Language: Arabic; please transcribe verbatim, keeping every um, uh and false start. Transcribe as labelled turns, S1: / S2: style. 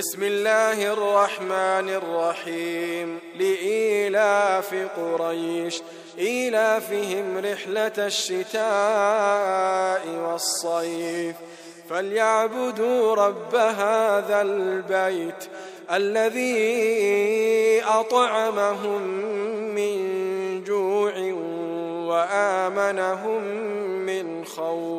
S1: بسم الله الرحمن الرحيم لإيلاف قريش إيلافهم رحلة الشتاء والصيف فليعبدوا رب هذا البيت الذي أطعمهم من جوع وآمنهم من خوف.